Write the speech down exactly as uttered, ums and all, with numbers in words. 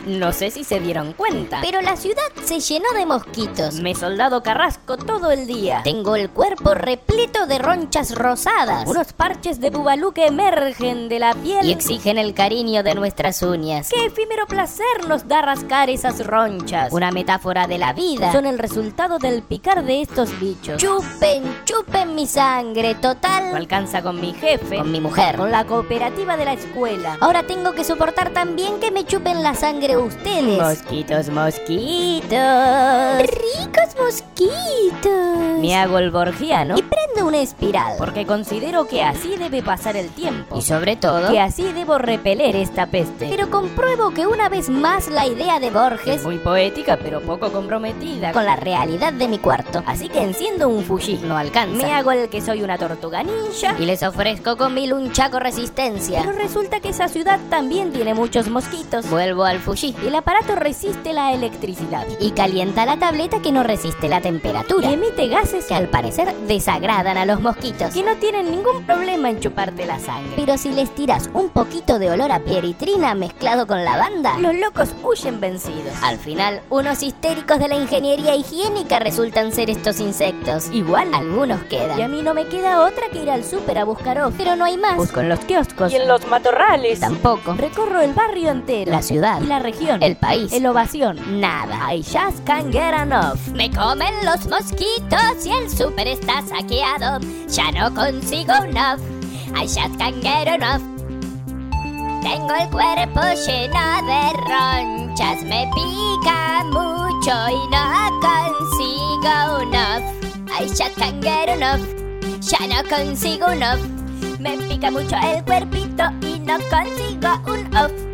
No sé si se dieron cuenta, Pero la ciudad se llenó de mosquitos. me he soldado carrasco todo el día. Tengo el cuerpo repleto de ronchas rosadas. Unos parches de bubalú que emergen de la piel Y exigen el cariño de nuestras uñas. ¡Qué efímero placer nos da rascar esas ronchas! Una metáfora de la vida. Son el resultado del picar de estos bichos. Chupen, chupen mi sangre, No total. alcanza con mi jefe, Con mi mujer. con la cooperativa de la escuela. Ahora tengo que soportar también que me chupen la sangre ustedes. Mosquitos, mosquitos. Ricos mosquitos. Me hago el borgiano Y prendo una espiral. porque considero que así debe pasar el tiempo. Y sobre todo, Que así debo repeler esta peste. pero compruebo que una vez más la idea de Borges Muy poética, pero poco comprometida. con la realidad de mi cuarto. Así que enciendo un fuji. No alcanza. Me hago el que soy una tortuga ninja. Y les ofrezco con mi lunchaco resistencia. Pero resulta que esa ciudad también tiene muchos mosquitos. Vuelvo al Fuji. El aparato resiste la electricidad Y calienta la tableta que no resiste la temperatura. y emite gases Que al parecer desagradan a los mosquitos. que no tienen ningún problema en chuparte la sangre. Pero si les tiras un poquito de olor a pieritrina mezclado con lavanda, Los locos huyen vencidos. al final unos histéricos de la ingeniería higiénica resultan ser estos insectos. Igual. Algunos Y a quedan. mí no me queda otra que ir al súper a buscar off. Pero no hay más. Busco en los kioscos. Y en los matorrales. Tampoco. Recorro el barrio entero. La ciudad. Y la región. El país. El ovación. Nada. I just can't get enough. Me comen los mosquitos y el súper está saqueado. Ya no consigo enough. I just can't get enough. Tengo el cuerpo lleno de ronchas. Me pica mucho y no consigo enough. I just can't get enough. Ya no consigo enough. Me pica mucho el cuerpito y no consigo un off.